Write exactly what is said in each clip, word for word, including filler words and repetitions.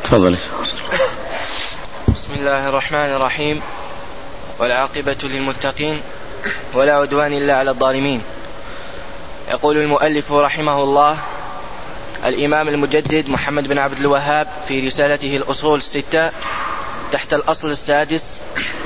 تفضل. بسم الله الرحمن الرحيم، والعاقبة للمتقين ولا عدوان إلا على الظالمين. يقول المؤلف رحمه الله الإمام المجدد محمد بن عبد الوهاب في رسالته الأصول الستة تحت الأصل السادس: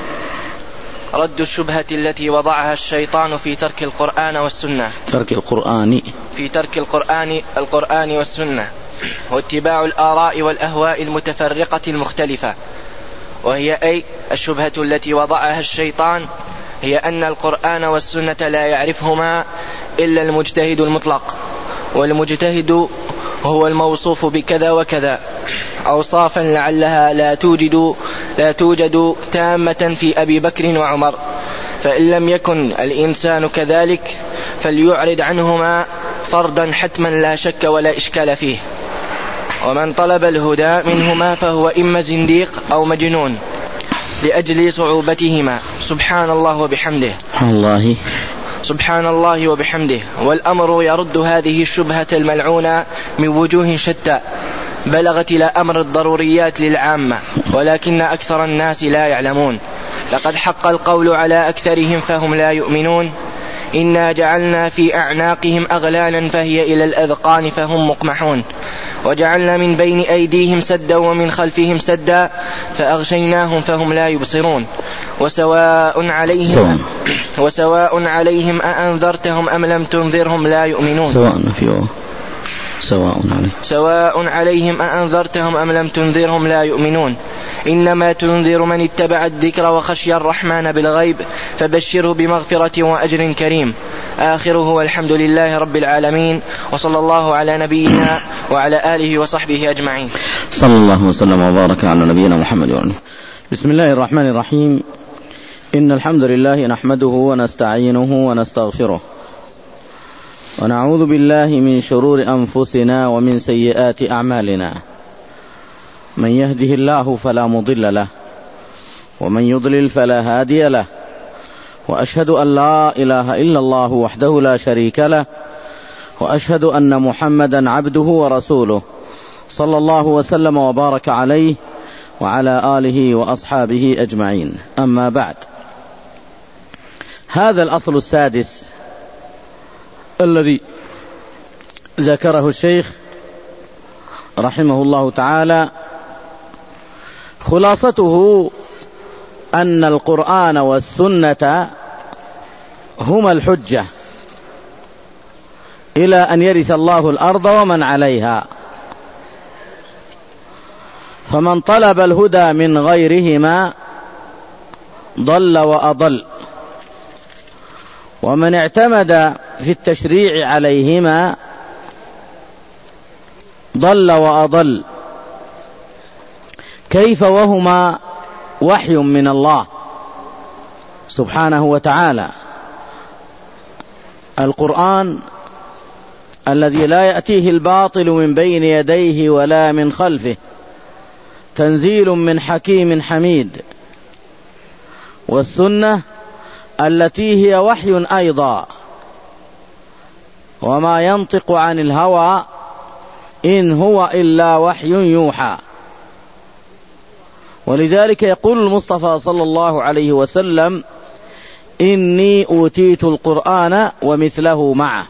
رد الشبهة التي وضعها الشيطان في ترك القرآن والسنة ترك القرآن في ترك القرآن القرآن والسنة واتباع الآراء والأهواء المتفرقة المختلفة. وهي أي الشبهة التي وضعها الشيطان هي أن القرآن والسنة لا يعرفهما إلا المجتهد المطلق، والمجتهد هو الموصوف بكذا وكذا أوصافا لعلها لا توجد لا توجد تامة في أبي بكر وعمر، فإن لم يكن الإنسان كذلك فليعرض عنهما فرضا حتما لا شك ولا إشكال فيه. ومن طلب الهدى منهما فهو إما زنديق أو مجنون لأجل صعوبتهما. سبحان الله وبحمده الله سبحان الله وبحمده. والأمر يرد هذه الشبهة الملعونة من وجوه شتى بلغت إلى أمر الضروريات للعامة، ولكن أكثر الناس لا يعلمون. لقد حق القول على أكثرهم فهم لا يؤمنون. إنا جعلنا في أعناقهم أغلالا فهي إلى الأذقان فهم مقمحون، وجعلنا من بين أيديهم سدا ومن خلفهم سدا فأغشيناهم فهم لا يبصرون. وسواء عليهم وسواء عليهم أأنذرتهم أم لم تنذرهم لا يؤمنون. سواء فيه سواء عليهم سواء عليهم أأنذرتهم أم لم تنذرهم لا يؤمنون. إنما تنذر من اتبع الذكر وخشي الرحمن بالغيب فبشره بمغفرة وأجر كريم. آخره والحمد لله رب العالمين، وصلى الله على نبينا وعلى آله وصحبه أجمعين. صلى الله وسلم وبارك على نبينا محمد وعلى. بسم الله الرحمن الرحيم. إن الحمد لله نحمده ونستعينه ونستغفره، ونعوذ بالله من شرور أنفسنا ومن سيئات أعمالنا. من يهده الله فلا مضل له، ومن يضلل فلا هادي له. وأشهد أن لا إله إلا الله وحده لا شريك له، وأشهد أن محمدا عبده ورسوله صلى الله وسلم وبارك عليه وعلى آله وأصحابه أجمعين. أما بعد، هذا الأصل السادس الذي ذكره الشيخ رحمه الله تعالى خلاصته أن القرآن والسنة هما الحجة إلى أن يرث الله الأرض ومن عليها. فمن طلب الهدى من غيرهما ضل وأضل، ومن اعتمد في التشريع عليهما ضل وأضل. كيف وهما وحي من الله سبحانه وتعالى؟ القرآن الذي لا يأتيه الباطل من بين يديه ولا من خلفه، تنزيل من حكيم حميد. والسنة التي هي وحي أيضا، وما ينطق عن الهوى إن هو إلا وحي يوحى. ولذلك يقول المصطفى صلى الله عليه وسلم: إني أوتيت القرآن ومثله معه.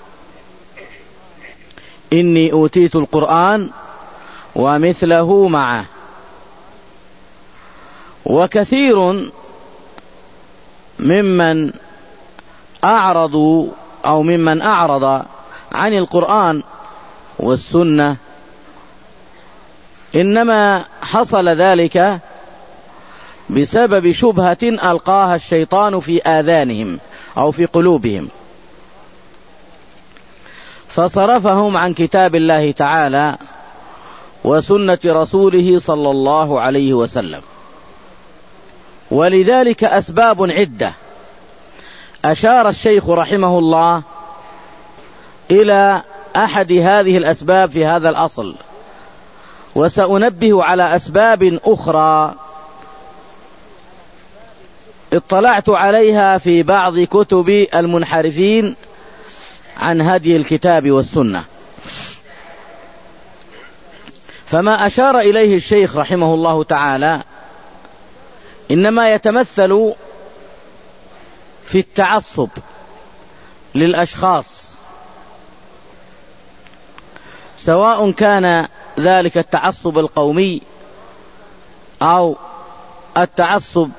إني أوتيت القرآن ومثله معه. وكثير ممن أعرضوا أو ممن أعرض عن القرآن والسنة إنما حصل ذلك بسبب شبهة ألقاها الشيطان في آذانهم أو في قلوبهم، فصرفهم عن كتاب الله تعالى وسنة رسوله صلى الله عليه وسلم. ولذلك أسباب عدة أشار الشيخ رحمه الله إلى أحد هذه الأسباب في هذا الأصل، وسأنبه على أسباب أخرى اطلعت عليها في بعض كتب المنحرفين عن هدي الكتاب والسنة. فما أشار إليه الشيخ رحمه الله تعالى إنما يتمثل في التعصب للأشخاص، سواء كان ذلك التعصب القومي أو التعصب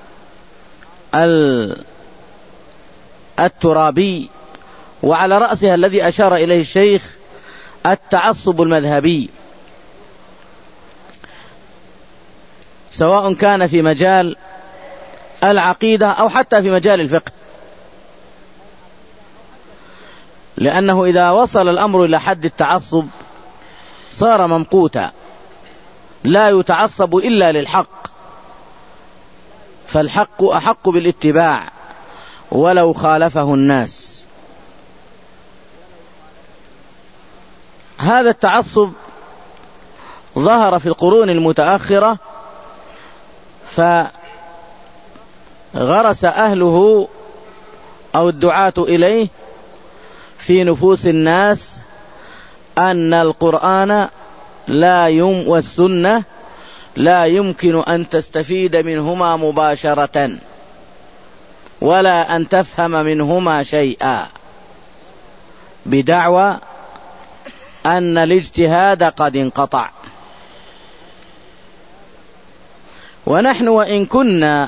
الترابي، وعلى رأسها الذي أشار إليه الشيخ التعصب المذهبي، سواء كان في مجال العقيدة أو حتى في مجال الفقه، لأنه إذا وصل الأمر إلى حد التعصب صار ممقوتا، لا يتعصب إلا للحق، فالحق أحق بالاتباع ولو خالفه الناس. هذا التعصب ظهر في القرون المتأخرة، فغرس أهله أو الدعاة إليه في نفوس الناس أن القرآن لا يم والسنة لا يمكن أن تستفيد منهما مباشرة ولا أن تفهم منهما شيئا، بدعوى أن الاجتهاد قد انقطع. ونحن وإن كنا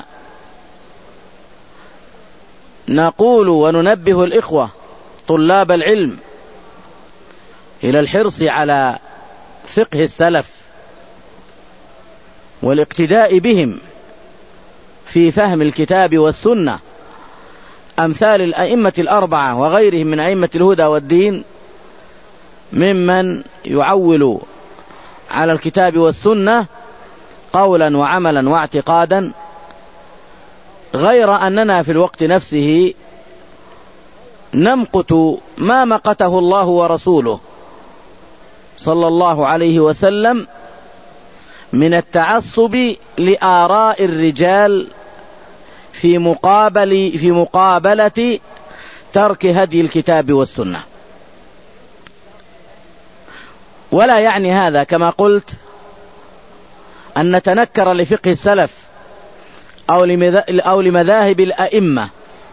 نقول وننبه الإخوة طلاب العلم إلى الحرص على فقه السلف والاقتداء بهم في فهم الكتاب والسنة، أمثال الأئمة الأربعة وغيرهم من أئمة الهدى والدين ممن يعول على الكتاب والسنة قولا وعملا واعتقادا، غير أننا في الوقت نفسه نمقت ما مقته الله ورسوله صلى الله عليه وسلم من التعصب لآراء الرجال في مقابل في مقابلة ترك هدي الكتاب والسنة. ولا يعني هذا كما قلت أن نتنكر لفقه السلف أو لمذاهب الأئمة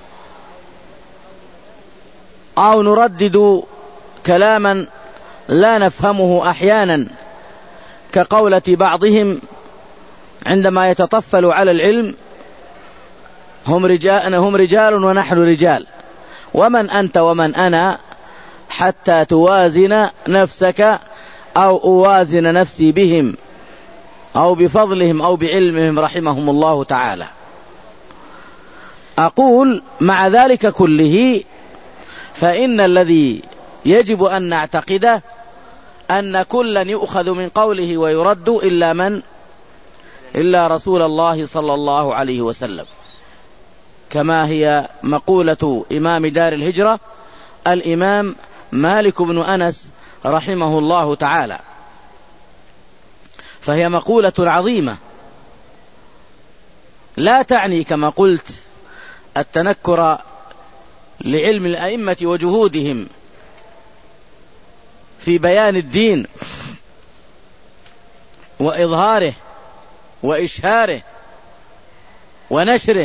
أو نردد كلاما لا نفهمه أحيانا كقولة بعضهم عندما يتطفل على العلم: هم رجال, هم رجال ونحن رجال، ومن أنت ومن أنا حتى توازن نفسك أو أوازن نفسي بهم أو بفضلهم أو بعلمهم رحمهم الله تعالى. أقول مع ذلك كله فإن الذي يجب أن نعتقده أن كلا يؤخذ من قوله ويرد إلا من إلا رسول الله صلى الله عليه وسلم، كما هي مقولة إمام دار الهجرة الإمام مالك بن أنس رحمه الله تعالى، فهي مقولة عظيمة لا تعني كما قلت التنكر لعلم الأئمة وجهودهم في بيان الدين وإظهاره وإشهاره ونشره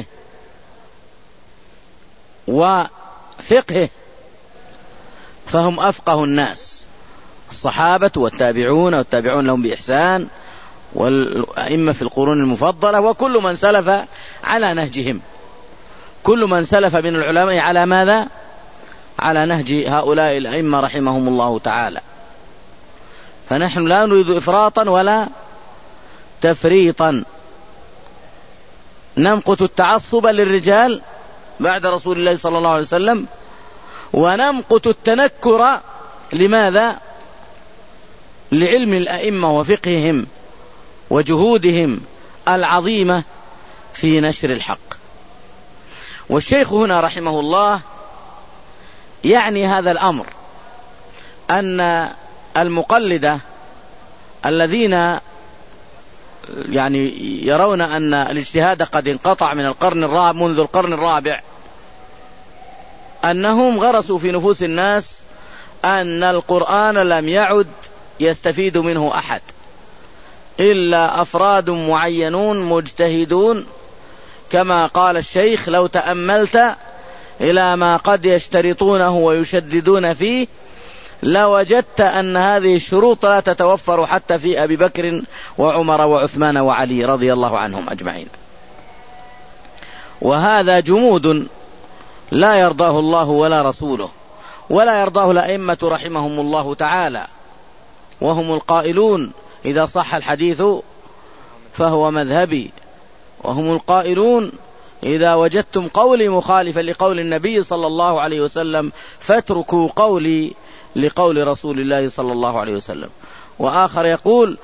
وفقهه، فهم أفقه الناس، الصحابة والتابعون والتابعون لهم بإحسان والأئمة في القرون المفضلة وكل من سلف على نهجهم، كل من سلف من العلماء على ماذا؟ على نهج هؤلاء الأئمة رحمهم الله تعالى. فنحن لا نريد إفراطا ولا تفريطا، نمقت التعصب للرجال بعد رسول الله صلى الله عليه وسلم، ونمقت التنكر لماذا؟ لعلم الأئمة وفقههم وجهودهم العظيمة في نشر الحق. والشيخ هنا رحمه الله يعني هذا الأمر، أن المقلدة الذين يعني يرون أن الاجتهاد قد انقطع من القرن الرابع منذ القرن الرابع، أنهم غرسوا في نفوس الناس أن القرآن لم يعد يستفيد منه أحد، إلا أفراد معينون مجتهدون، كما قال الشيخ: لو تأملت إلى ما قد يشترطونه ويشددون فيه لوجدت أن هذه الشروط لا تتوفر حتى في أبي بكر وعمر وعثمان وعلي رضي الله عنهم أجمعين. وهذا جمود لا يرضاه الله ولا رسوله، ولا يرضاه الأئمة رحمهم الله تعالى، وهم القائلون: إذا صح الحديث فهو مذهبي. وهم القائلون: إذا وجدتم قولي مخالفا لقول النبي صلى الله عليه وسلم فاتركوا قولي لقول رسول الله صلى الله عليه وسلم. وآخر يقول: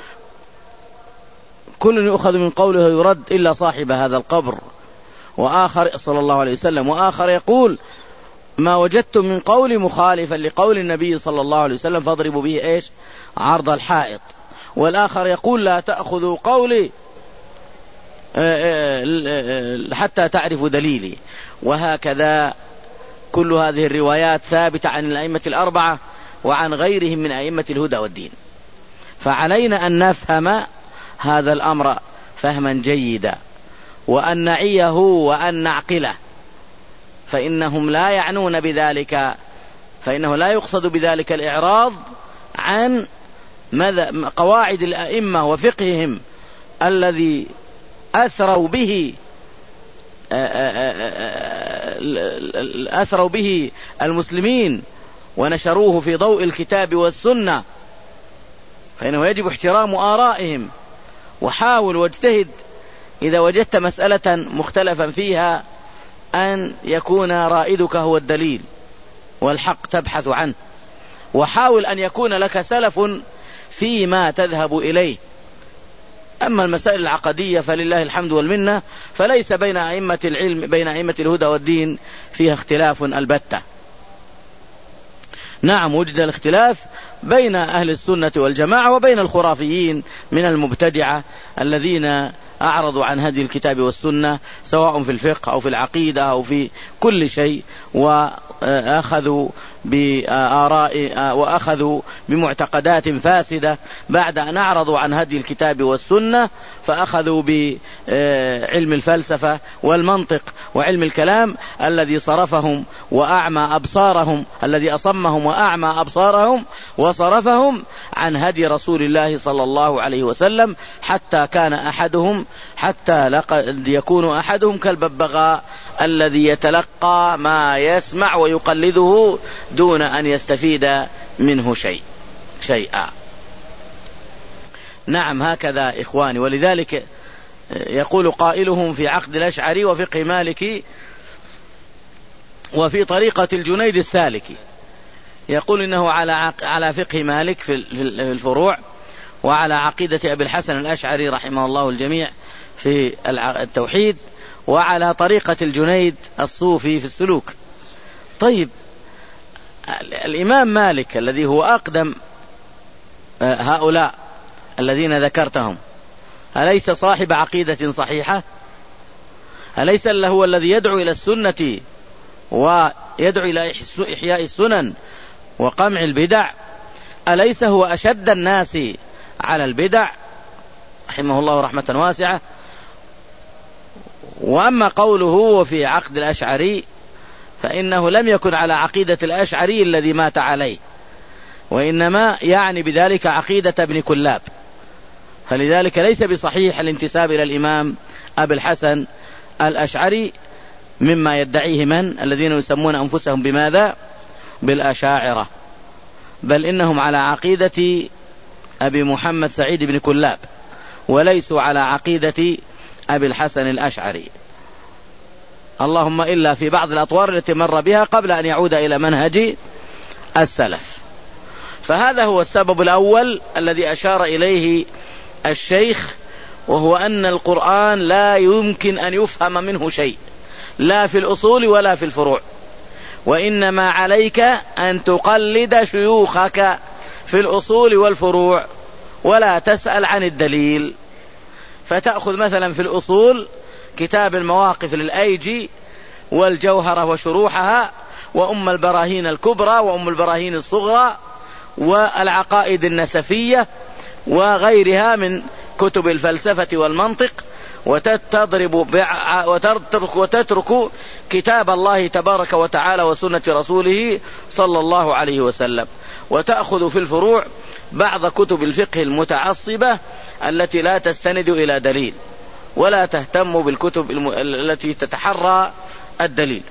كل يؤخذ من قوله يرد إلا صاحب هذا القبر. وآخر صلى الله عليه وسلم. وآخر يقول: ما وجدتم من قول مخالفا لقول النبي صلى الله عليه وسلم فاضربوا به إيش؟ عرض الحائط. والآخر يقول: لا تأخذوا قولي حتى تعرفوا دليلي. وهكذا كل هذه الروايات ثابتة عن الأئمة الأربعة وعن غيرهم من أئمة الهدى والدين. فعلينا أن نفهم هذا الأمر فهما جيدا، وأن نعيه وأن نعقله، فإنهم لا يعنون بذلك، فإنه لا يقصد بذلك الإعراض عن قواعد الأئمة وفقههم الذي أثروا به أثروا به المسلمين ونشروه في ضوء الكتاب والسنة، فإنه يجب احترام آرائهم. وحاول واجتهد إذا وجدت مسألة مختلفا فيها أن يكون رائدك هو الدليل والحق تبحث عنه، وحاول أن يكون لك سلف فيما تذهب إليه. أما المسائل العقدية فلله الحمد والمنة، فليس بين أئمة العلم بين أئمة الهدى والدين فيها اختلاف البتة. نعم، وجد الاختلاف بين أهل السنة والجماعة وبين الخرافيين من المبتدعة الذين أعرضوا عن هدي الكتاب والسنة سواء في الفقه أو في العقيدة أو في كل شيء، وأخذوا بآراء وأخذوا بمعتقدات فاسدة بعد أن أعرضوا عن هدي الكتاب والسنة، فأخذوا بعلم الفلسفة والمنطق وعلم الكلام الذي صرفهم وأعمى أبصارهم، الذي أصمهم وأعمى أبصارهم وصرفهم عن هدي رسول الله صلى الله عليه وسلم، حتى كان أحدهم حتى لقد يكون أحدهم كالببغاء الذي يتلقى ما يسمع ويقلده دون أن يستفيد منه شيء شيئا. نعم، هكذا إخواني. ولذلك يقول قائلهم في عقد الأشعري وفقه مالكي وفي طريقة الجنيد السالكي، يقول إنه على على فقه مالك في الفروع، وعلى عقيدة أبي الحسن الأشعري رحمه الله الجميع في التوحيد، وعلى طريقة الجنيد الصوفي في السلوك. طيب، الإمام مالك الذي هو أقدم هؤلاء الذين ذكرتهم أليس صاحب عقيدة صحيحة؟ أليس هو الذي يدعو إلى السنة ويدعو إلى إحياء السنن وقمع البدع؟ أليس هو أشد الناس على البدع رحمه الله رحمة واسعة؟ وأما قوله في عقد الأشعري فإنه لم يكن على عقيدة الأشعري الذي مات عليه، وإنما يعني بذلك عقيدة ابن كلاب، فلذلك ليس بصحيح الانتساب إلى الإمام أبي الحسن الأشعري مما يدعيه من الذين يسمون أنفسهم بماذا؟ بالأشاعرة، بل إنهم على عقيدة أبي محمد سعيد بن كلاب، وليسوا على عقيدة أبي الحسن الأشعري، اللهم إلا في بعض الأطوار التي مر بها قبل أن يعود إلى منهج السلف. فهذا هو السبب الأول الذي أشار إليه الشيخ، وهو أن القرآن لا يمكن أن يفهم منه شيء، لا في الأصول ولا في الفروع، وإنما عليك أن تقلد شيوخك في الأصول والفروع ولا تسأل عن الدليل. فتأخذ مثلا في الأصول كتاب المواقف للأيجي والجوهرة وشروحها وأم البراهين الكبرى وأم البراهين الصغرى والعقائد النسفية وغيرها من كتب الفلسفة والمنطق وتضرب وتترك, وتترك كتاب الله تبارك وتعالى وسنة رسوله صلى الله عليه وسلم، وتأخذ في الفروع بعض كتب الفقه المتعصبة التي لا تستند إلى دليل ولا تهتم بالكتب التي تتحرى الدليل،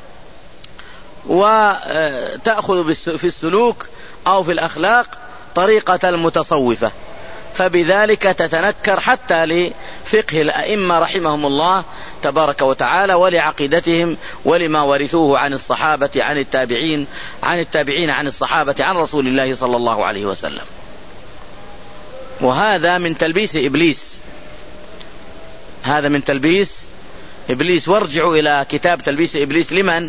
وتأخذ في السلوك أو في الأخلاق طريقة المتصوفة، فبذلك تتنكر حتى لفقه الأئمة رحمهم الله تبارك وتعالى ولعقيدتهم ولما ورثوه عن الصحابة عن التابعين عن التابعين عن الصحابة عن رسول الله صلى الله عليه وسلم. وهذا من تلبيس إبليس، هذا من تلبيس إبليس. وارجعوا إلى كتاب تلبيس إبليس لمن؟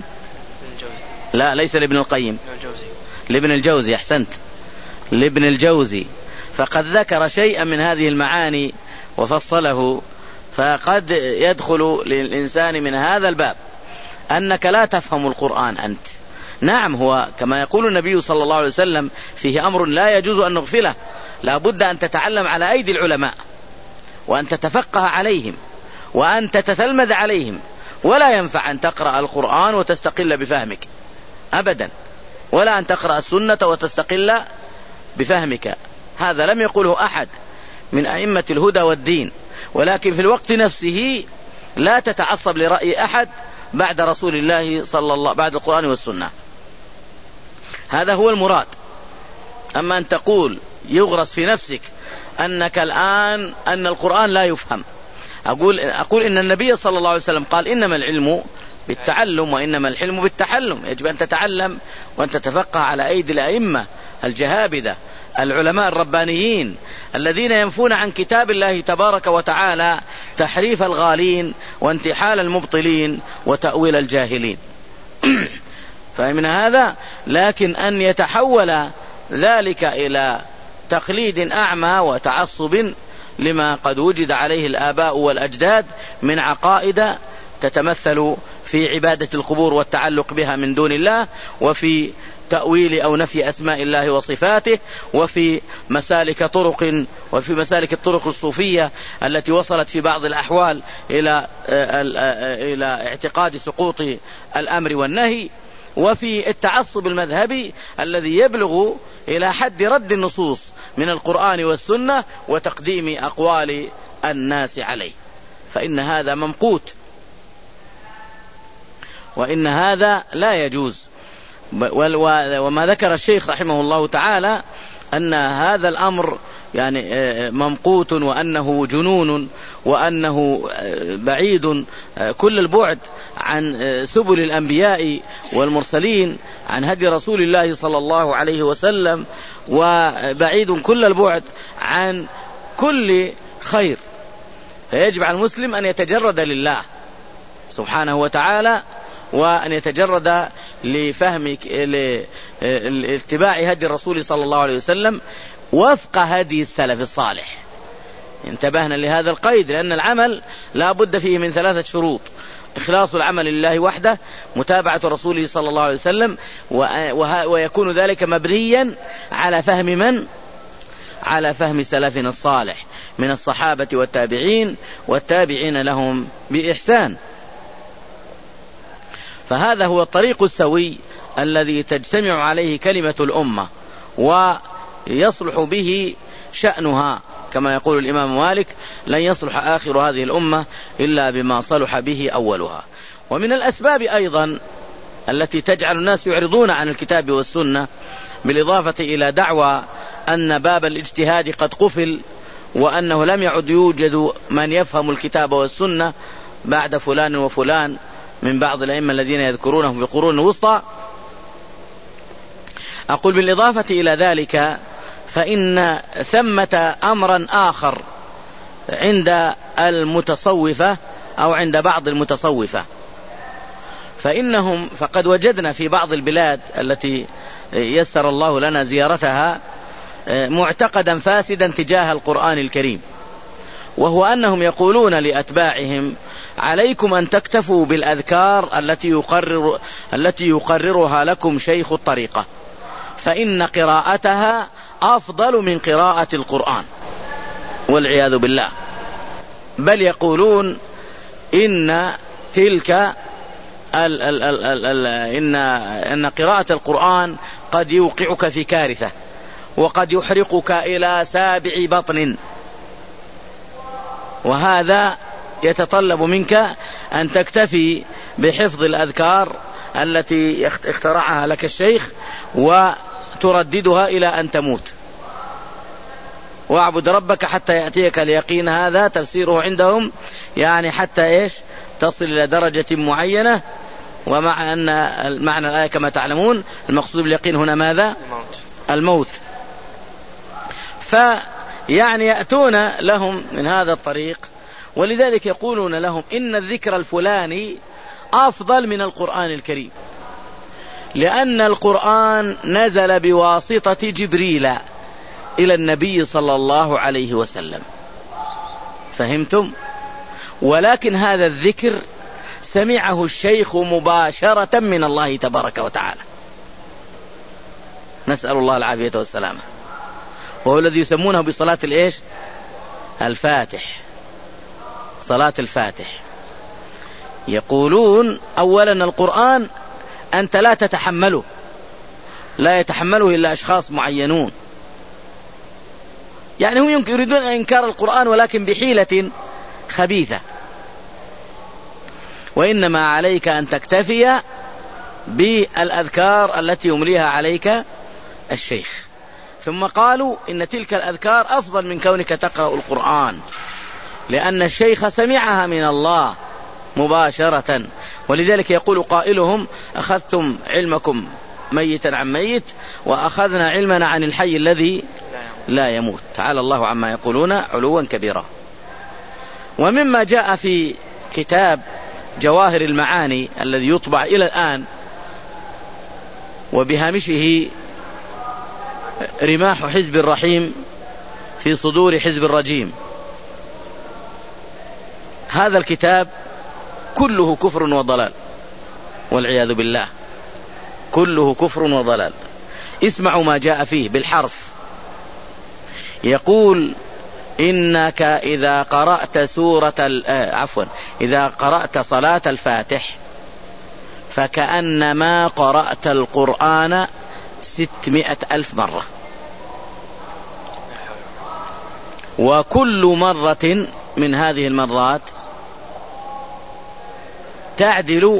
لا ليس لابن القيم، لابن الجوزي، أحسنت، لابن الجوزي، فقد ذكر شيئا من هذه المعاني وفصله. فقد يدخل للإنسان من هذا الباب أنك لا تفهم القرآن أنت. نعم، هو كما يقول النبي صلى الله عليه وسلم فيه أمر لا يجوز أن نغفله، لا بد أن تتعلم على أيدي العلماء وأن تتفقه عليهم وأن تتتلمذ عليهم، ولا ينفع أن تقرأ القرآن وتستقل بفهمك أبدا، ولا أن تقرأ السنة وتستقل بفهمك. هذا لم يقوله أحد من أئمة الهدى والدين، ولكن في الوقت نفسه لا تتعصب لرأي أحد بعد رسول الله صلى الله بعد القرآن والسنة. هذا هو المراد. أما أن تقول يغرس في نفسك أنك الآن أن القرآن لا يفهم، أقول أقول إن النبي صلى الله عليه وسلم قال إنما العلم بالتعلم وإنما الحلم بالتحلم. يجب أن تتعلم وأن تتفقه على أيدي الأئمة الجهابذة العلماء الربانيين الذين ينفون عن كتاب الله تبارك وتعالى تحريف الغالين وانتحال المبطلين وتأويل الجاهلين. فمن هذا لكن أن يتحول ذلك إلى تقليد أعمى وتعصب لما قد وجد عليه الآباء والأجداد من عقائد تتمثل في عبادة القبور والتعلق بها من دون الله، وفي تأويل أو نفي أسماء الله وصفاته، وفي مسالك طرق وفي مسالك الطرق الصوفية التي وصلت في بعض الأحوال إلى إلى اعتقاد سقوط الأمر والنهي، وفي التعصب المذهبي الذي يبلغ إلى حد رد النصوص من القرآن والسنة وتقديم أقوال الناس عليه. فإن هذا ممقوت، وإن هذا لا يجوز. وما ذكر الشيخ رحمه الله تعالى أن هذا الأمر يعني ممقوت وأنه جنون وأنه بعيد كل البعد عن سبل الأنبياء والمرسلين، عن هدي رسول الله صلى الله عليه وسلم، وبعيد كل البعد عن كل خير. فيجب على المسلم أن يتجرد لله سبحانه وتعالى، وأن يتجرد لفهم لاتباع هدي الرسول صلى الله عليه وسلم وفق هدي السلف الصالح. انتبهنا لهذا القيد، لأن العمل لا بد فيه من ثلاثة شروط: إخلاص العمل لله وحده، متابعة رسوله صلى الله عليه وسلم، ويكون ذلك مبنيا على فهم من؟ على فهم سلفنا الصالح من الصحابة والتابعين والتابعين لهم بإحسان. فهذا هو الطريق السوي الذي تجتمع عليه كلمة الأمة ويصلح به شأنها، كما يقول الإمام مالك: لن يصلح آخر هذه الأمة إلا بما صلح به أولها. ومن الأسباب أيضا التي تجعل الناس يعرضون عن الكتاب والسنة، بالإضافة إلى دعوى أن باب الاجتهاد قد قفل وأنه لم يعد يوجد من يفهم الكتاب والسنة بعد فلان وفلان من بعض الأئمة الذين يذكرونهم في القرون الوسطى، أقول بالإضافة إلى ذلك فإن ثمة أمرا آخر عند المتصوفة أو عند بعض المتصوفة، فإنهم فقد وجدنا في بعض البلاد التي يسر الله لنا زيارتها معتقدا فاسدا تجاه القرآن الكريم، وهو أنهم يقولون لأتباعهم: عليكم أن تكتفوا بالأذكار التي يقرر التي يقررها لكم شيخ الطريقة، فإن قراءتها أفضل من قراءة القرآن. والعياذ بالله. بل يقولون إن تلك ال ال ال ال ال إن, إن قراءة القرآن قد يوقعك في كارثة، وقد يحرقك إلى سابع بطن، وهذا يتطلب منك أن تكتفي بحفظ الأذكار التي اخترعها لك الشيخ وترددها إلى أن تموت. واعبد ربك حتى يأتيك اليقين، هذا تفسيره عندهم، يعني حتى إيش تصل إلى درجة معينة. ومع أن معنى الآية كما تعلمون المقصود باليقين هنا ماذا؟ الموت. فيعني يأتون لهم من هذا الطريق، ولذلك يقولون لهم إن الذكر الفلاني أفضل من القرآن الكريم، لأن القرآن نزل بواسطة جبريل إلى النبي صلى الله عليه وسلم، فهمتم؟ ولكن هذا الذكر سمعه الشيخ مباشرة من الله تبارك وتعالى، نسأل الله العافية والسلامة، وهو الذي يسمونه بصلاة الإيش؟ الفاتح، صلاة الفاتح. يقولون أولا القرآن أنت لا تتحمله، لا يتحمله إلا أشخاص معينون، يعني هم يريدون إنكار القرآن ولكن بحيلة خبيثة. وإنما عليك أن تكتفي بالأذكار التي يمليها عليك الشيخ. ثم قالوا إن تلك الأذكار أفضل من كونك تقرأ القرآن، لأن الشيخ سمعها من الله مباشرة. ولذلك يقول قائلهم أخذتم علمكم ميتا عن ميت، وأخذنا علمنا عن الحي الذي لا يموت، تعالى الله عما يقولون علوا كبيرا. ومما جاء في كتاب جواهر المعاني الذي يطبع إلى الآن وبهامشه رماح حزب الرحيم في صدور حزب الرجيم، هذا الكتاب كله كفر وضلال والعياذ بالله، كله كفر وضلال. اسمعوا ما جاء فيه بالحرف. يقول إنك إذا قرأت سورة آه عفوا إذا قرأت صلاة الفاتح فكأنما قرأت القرآن ستمائة ألف مرة، وكل مرة من هذه المرات تعدل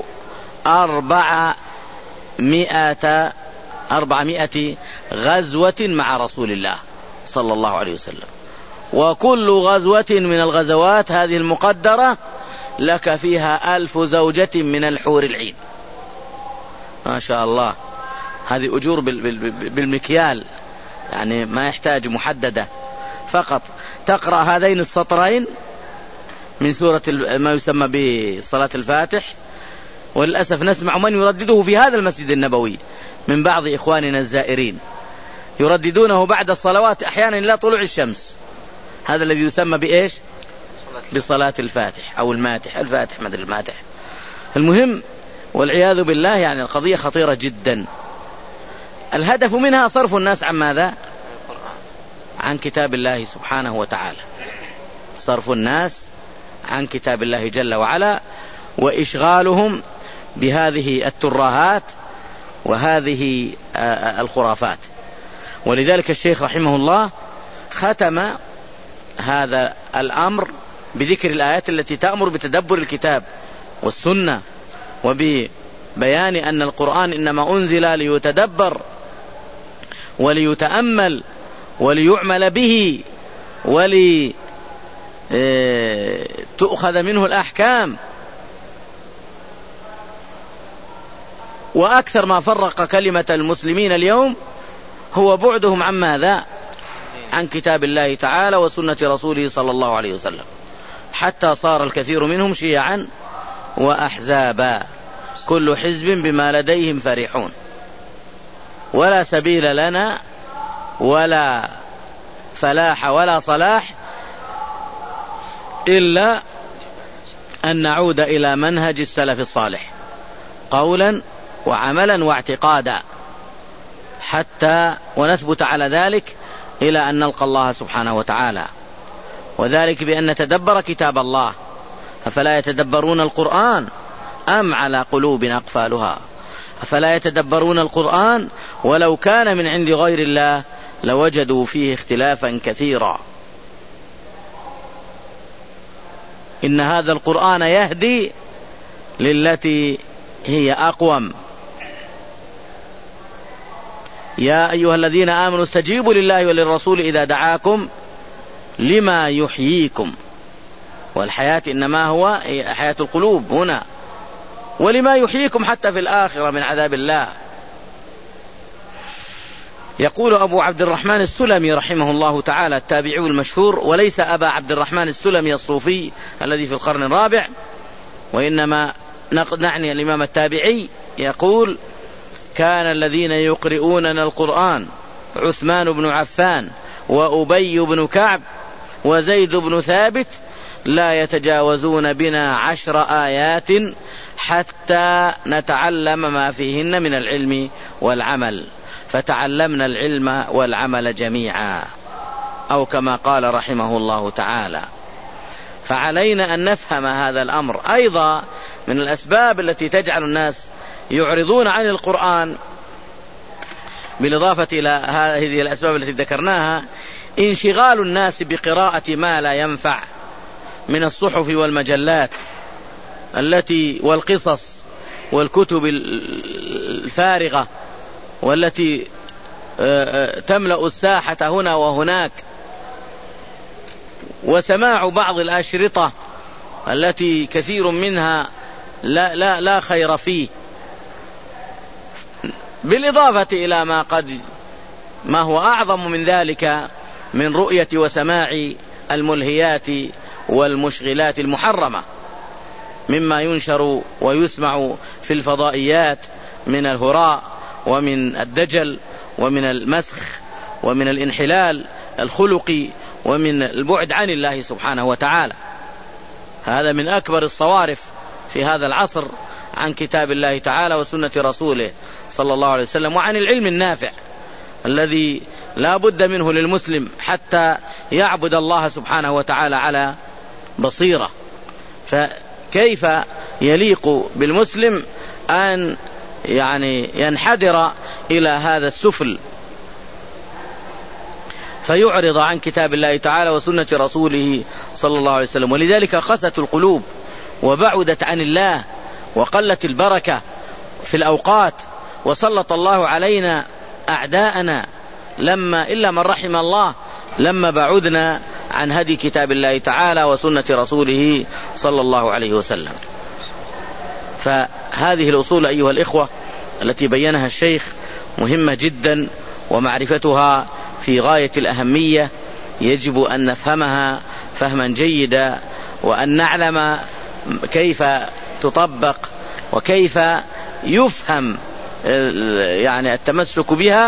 أربعمائة أربعمائة غزوة مع رسول الله صلى الله عليه وسلم، وكل غزوة من الغزوات هذه المقدرة لك فيها ألف زوجة من الحور العين. ما شاء الله، هذه أجور بالمكيال، يعني ما يحتاج محددة، فقط تقرأ هذين السطرين من سورة ما يسمى بصلاة الفاتح. وللأسف نسمع من يردده في هذا المسجد النبوي من بعض إخواننا الزائرين، يرددونه بعد الصلوات أحيانا إلى طلوع الشمس، هذا الذي يسمى بإيش؟ بصلاة الفاتح أو الماتح، الفاتح مدري الماتح. المهم والعياذ بالله، يعني القضية خطيرة جدا. الهدف منها صرف الناس عن ماذا؟ عن كتاب الله سبحانه وتعالى، صرف الناس عن كتاب الله جل وعلا، وإشغالهم بهذه الترهات وهذه الخرافات. ولذلك الشيخ رحمه الله ختم هذا الأمر بذكر الآيات التي تأمر بتدبر الكتاب والسنة، وببيان أن القرآن إنما أنزل ليتدبر وليتأمل وليعمل به ولتؤخذ منه الأحكام. وأكثر ما فرق كلمة المسلمين اليوم هو بعدهم عن ماذا؟ عن كتاب الله تعالى وسنة رسوله صلى الله عليه وسلم، حتى صار الكثير منهم شيعا وأحزابا، كل حزب بما لديهم فرحون، ولا سبيل لنا ولا فلاح ولا صلاح إلا أن نعود إلى منهج السلف الصالح قولا وعملا واعتقادا، حتى ونثبت على ذلك إلى أن نلقى الله سبحانه وتعالى. وذلك بأن نتدبر كتاب الله. أفلا يتدبرون القرآن أم على قلوب أقفالها؟ أفلا يتدبرون القرآن ولو كان من عند غير الله لوجدوا فيه اختلافا كثيرا. إن هذا القرآن يهدي للتي هي أقوم. يا أيها الذين آمنوا استجيبوا لله وللرسول إذا دعاكم لما يحييكم. والحياة إنما هو حياة القلوب هنا، ولما يحييكم حتى في الآخرة من عذاب الله. يقول أبو عبد الرحمن السلمي رحمه الله تعالى التابعي المشهور، وليس أبا عبد الرحمن السلمي الصوفي الذي في القرن الرابع، وإنما نعني الإمام التابعي، يقول: كان الذين يقرؤوننا القرآن عثمان بن عفان وأبي بن كعب وزيد بن ثابت لا يتجاوزون بنا عشر آيات حتى نتعلم ما فيهن من العلم والعمل، فتعلمنا العلم والعمل جميعا، أو كما قال رحمه الله تعالى. فعلينا أن نفهم هذا الأمر. أيضا من الأسباب التي تجعل الناس يعرضون عن القرآن، بالإضافة إلى هذه الأسباب التي ذكرناها، انشغال الناس بقراءة ما لا ينفع من الصحف والمجلات التي والقصص والكتب الفارغة والتي تملأ الساحة هنا وهناك، وسماع بعض الأشرطة التي كثير منها لا, لا, لا خير فيه، بالإضافة إلى ما قد ما هو أعظم من ذلك من رؤية وسماع الملهيات والمشغلات المحرمة مما ينشر ويسمع في الفضائيات من الهراء ومن الدجل ومن المسخ ومن الانحلال الخلقي ومن البعد عن الله سبحانه وتعالى. هذا من أكبر الصوارف في هذا العصر عن كتاب الله تعالى وسنة رسوله صلى الله عليه وسلم، وعن العلم النافع الذي لا بد منه للمسلم حتى يعبد الله سبحانه وتعالى على بصيرة. فكيف يليق بالمسلم أن يعني ينحدر إلى هذا السفل فيعرض عن كتاب الله تعالى وسنة رسوله صلى الله عليه وسلم؟ ولذلك قست القلوب وبعدت عن الله وقلت البركة في الأوقات، وسلط الله علينا أعداءنا لما إلا من رحم الله لما بعدنا عن هدي كتاب الله تعالى وسنة رسوله صلى الله عليه وسلم. فهذه الأصول أيها الإخوة التي بينها الشيخ مهمة جدا، ومعرفتها في غاية الأهمية. يجب أن نفهمها فهما جيدا، وأن نعلم كيف تطبق وكيف يفهم يعني التمسك بها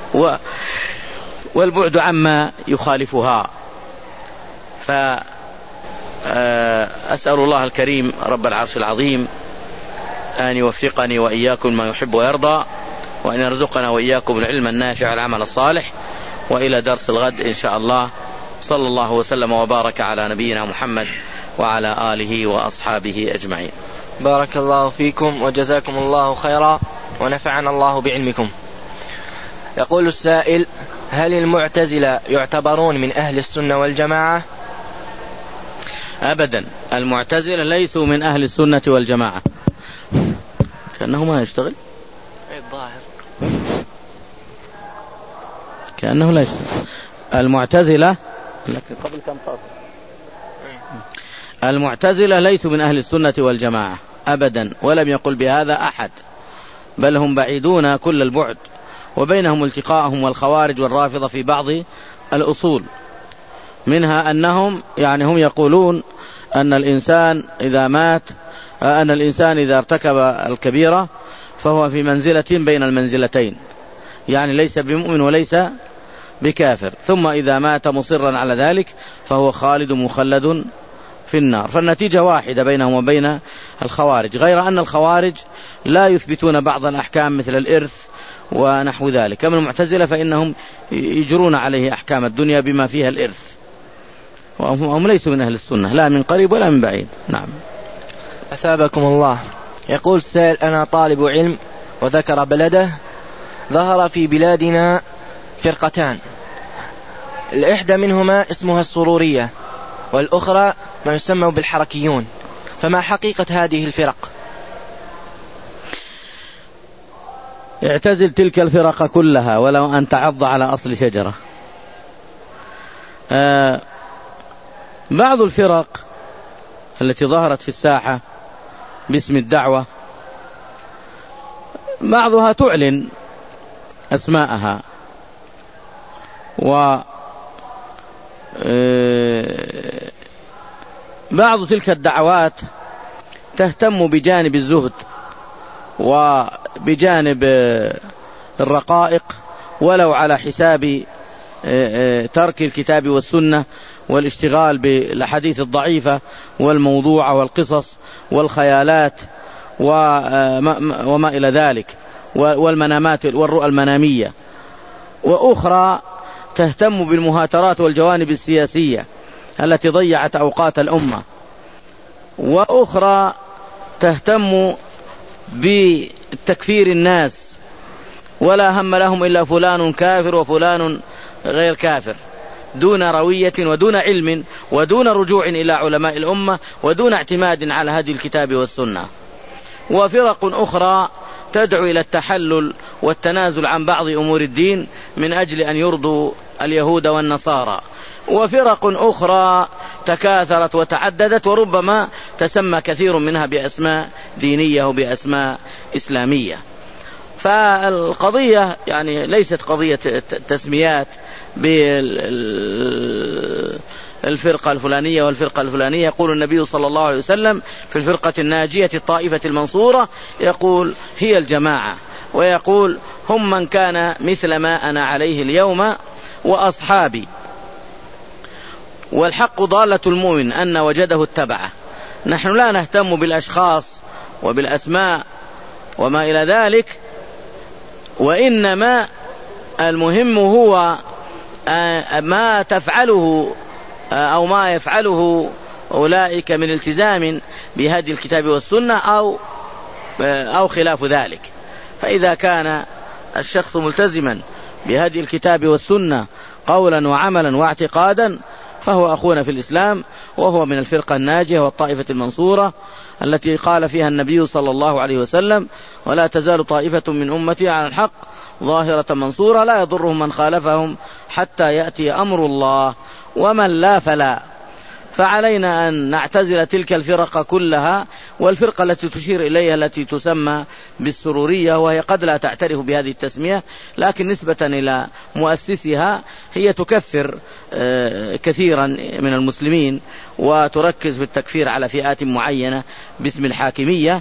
والبعد عما يخالفها. فأسأل الله الكريم رب العرش العظيم أن يوفقني وإياكم ما يحب ويرضى، وأن يرزقنا وإياكم العلم النافع والعمل الصالح. وإلى درس الغد إن شاء الله. صلى الله وسلم وبارك على نبينا محمد وعلى آله وأصحابه أجمعين. بارك الله فيكم وجزاكم الله خيرا ونفعنا الله بعلمكم. يقول السائل: هل المعتزلة يعتبرون من أهل السنة والجماعة؟ أبدا، المعتزلة ليسوا من أهل السنة والجماعة. كأنه ما يشتغل الظاهر كأنه لا يشتغل. المعتزلة قبل كم طاف المعتزلة ليسوا من أهل السنة والجماعة أبدا، ولم يقل بهذا أحد، بل هم بعيدون كل البعد، وبينهم التقاءهم والخوارج والرافضة في بعض الأصول، منها أنهم يعني هم يقولون أن الإنسان إذا مات أن الإنسان إذا ارتكب الكبيرة فهو في منزلة بين المنزلتين، يعني ليس بمؤمن وليس بكافر، ثم إذا مات مصرا على ذلك فهو خالد مخلد في النار. فالنتيجة واحدة بينهم وبين الخوارج، غير أن الخوارج لا يثبتون بعض الأحكام مثل الإرث ونحو ذلك. كما المعتزلة فإنهم يجرون عليه أحكام الدنيا بما فيها الإرث. وهم ليسوا من أهل السنة لا من قريب ولا من بعيد. نعم. أثابكم الله. يقول السائل: أنا طالب علم، وذكر بلده. ظهر في بلادنا فرقتان، الإحدى منهما اسمها السرورية، والأخرى ما يسمى بالحركيون، فما حقيقة هذه الفرق؟ اعتزل تلك الفرق كلها ولو أن تعض على أصل شجرة. آه بعض الفرق التي ظهرت في الساحة باسم الدعوة بعضها تعلن أسماءها، و بعض تلك الدعوات تهتم بجانب الزهد وبجانب الرقائق ولو على حساب ترك الكتاب والسنة والاشتغال بالأحاديث الضعيفة والموضوعة والقصص والخيالات وما إلى ذلك والمنامات والرؤى المنامية. وأخرى تهتم بالمهاترات والجوانب السياسية التي ضيعت أوقات الأمة. وأخرى تهتم بتكفير الناس ولا هم لهم إلا فلان كافر وفلان غير كافر، دون روية ودون علم ودون رجوع إلى علماء الأمة ودون اعتماد على هدي الكتاب والسنة. وفرق أخرى تدعو إلى التحلل والتنازل عن بعض أمور الدين من أجل أن يرضوا اليهود والنصارى. وفرق أخرى تكاثرت وتعددت وربما تسمى كثير منها بأسماء دينية وبأسماء إسلامية. فالقضية يعني ليست قضية تسميات بالفرقة الفلانية والفرقة الفلانية. يقول النبي صلى الله عليه وسلم في الفرقة الناجية الطائفة المنصورة، يقول هي الجماعة، ويقول هم من كان مثل ما أنا عليه اليوم وأصحابي. والحق ضالة المؤمن أن وجده اتبعه. نحن لا نهتم بالأشخاص وبالأسماء وما إلى ذلك، وإنما المهم هو ما تفعله أو ما يفعله أولئك من التزام بهدي الكتاب والسنة أو أو خلاف ذلك. فإذا كان الشخص ملتزما بهدي الكتاب والسنة قولا وعملا واعتقادا فهو أخونا في الإسلام، وهو من الفرقة الناجية والطائفة المنصورة التي قال فيها النبي صلى الله عليه وسلم: ولا تزال طائفة من أمتي على الحق ظاهرة منصورة لا يضرهم من خالفهم حتى يأتي أمر الله ومن لا فلا. فعلينا أن نعتزل تلك الفرق كلها. والفرقة التي تشير إليها التي تسمى بالسرورية، وهي قد لا تعترف بهذه التسمية، لكن نسبة إلى مؤسسها هي تكفر كثيرا من المسلمين وتركز بالتكفير على فئات معينة باسم الحاكمية،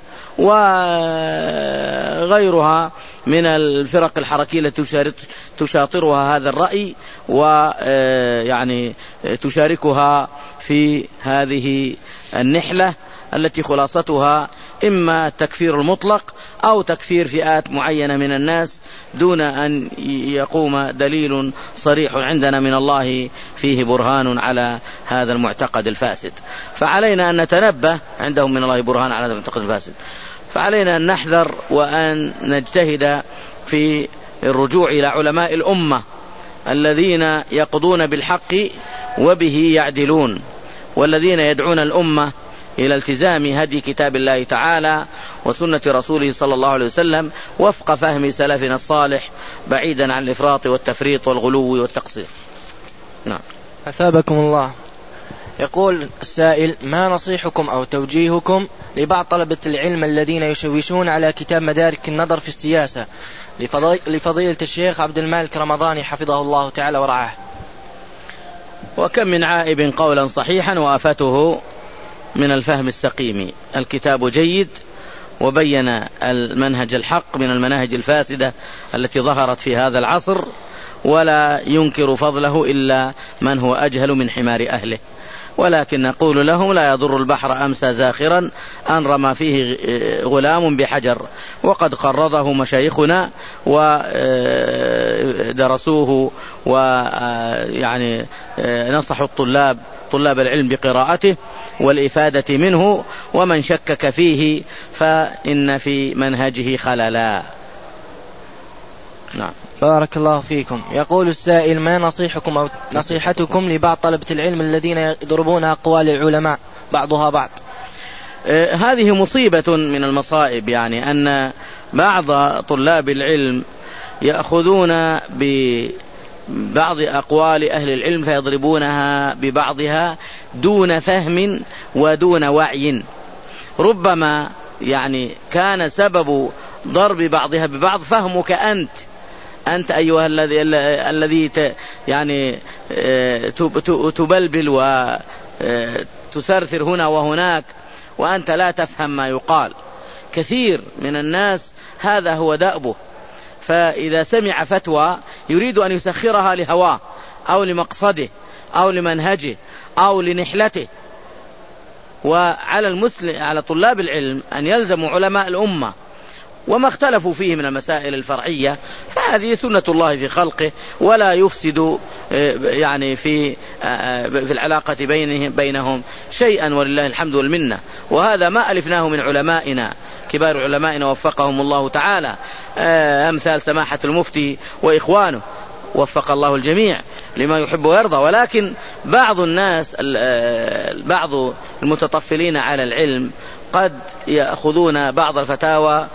وغيرها من الفرق الحركية التي تشاطرها هذا الرأي ويعني تشاركها في هذه النحلة التي خلاصتها إما التكفير المطلق أو تكفير فئات معينة من الناس دون أن يقوم دليل صريح عندنا من الله فيه برهان على هذا المعتقد الفاسد. فعلينا أن نتنبه، عندهم من الله برهان على هذا المعتقد الفاسد، فعلينا أن نحذر وأن نجتهد في الرجوع إلى علماء الأمة الذين يقضون بالحق وبه يعدلون، والذين يدعون الأمة إلى التزام هدي كتاب الله تعالى وسنة رسوله صلى الله عليه وسلم وفق فهم سلفنا الصالح بعيدا عن الإفراط والتفريط والغلو والتقصير. نعم. أثابكم الله. يقول السائل: ما نصيحكم أو توجيهكم لبعض طلبة العلم الذين يشوشون على كتاب مدارك النظر في السياسة لفضيلة الشيخ عبد المالك رمضاني حفظه الله تعالى ورعاه؟ وكم من عائب قولا صحيحا وآفته من الفهم السقيم. الكتاب جيد وبين المنهج الحق من المناهج الفاسدة التي ظهرت في هذا العصر، ولا ينكر فضله إلا من هو أجهل من حمار أهله. ولكن نقول لهم: لا يضر البحر أمسى زاخرا أن رمى فيه غلام بحجر. وقد قرضه مشايخنا ودرسوه ويعني نصحوا الطلاب طلاب العلم بقراءته والإفادة منه، ومن شكك فيه فإن في منهجه خللا. نعم. بارك الله فيكم. يقول السائل: ما نصيحكم أو نصيحتكم لبعض طلبة العلم الذين يضربون أقوال العلماء بعضها بعض؟ آه هذه مصيبة من المصائب، يعني أن بعض طلاب العلم يأخذون ببعض أقوال أهل العلم فيضربونها ببعضها دون فهم ودون وعي. ربما يعني كان سبب ضرب بعضها ببعض فهمك أنت أنت أيها الذي الذي يعني تبلبل وتثرثر هنا وهناك وأنت لا تفهم ما يقال. كثير من الناس هذا هو دأبه، فإذا سمع فتوى يريد أن يسخرها لهواه أو لمقصده أو لمنهجه أو لنحلته. وعلى المسلم على طلاب العلم أن يلزموا علماء الأمة وما اختلفوا فيه من المسائل الفرعية، فهذه سنة الله في خلقه، ولا يفسد يعني في في العلاقة بينهم بينهم شيئا، ولله الحمد والمنة. وهذا ما ألفناه من علمائنا كبار علمائنا وفقهم الله تعالى، أمثال سماحة المفتي وإخوانه، وفق الله الجميع لما يحب ويرضى. ولكن بعض الناس بعض المتطفلين على العلم قد يأخذون بعض الفتاوى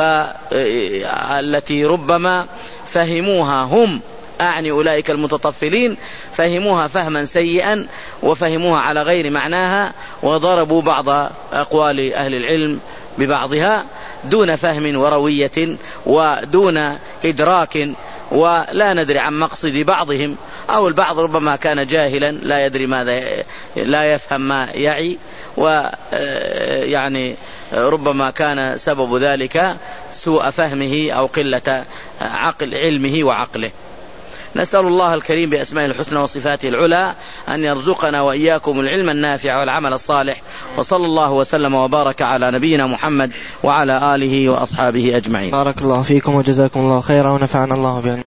التي ربما فهموها هم، أعني أولئك المتطفلين، فهموها فهما سيئا وفهموها على غير معناها، وضربوا بعض أقوال أهل العلم ببعضها دون فهم وروية ودون إدراك، ولا ندري عن مقصد بعضهم، أو البعض ربما كان جاهلا لا يدري ماذا، لا يفهم ما يعي، ويعني ربما كان سبب ذلك سوء فهمه أو قلة عقل علمه وعقله. نسأل الله الكريم بأسمائه الحسنى وصفاته العلى أن يرزقنا وإياكم العلم النافع والعمل الصالح، وصلى الله وسلم وبارك على نبينا محمد وعلى آله وأصحابه أجمعين. بارك الله فيكم وجزاكم الله خيرا ونفعنا الله بأن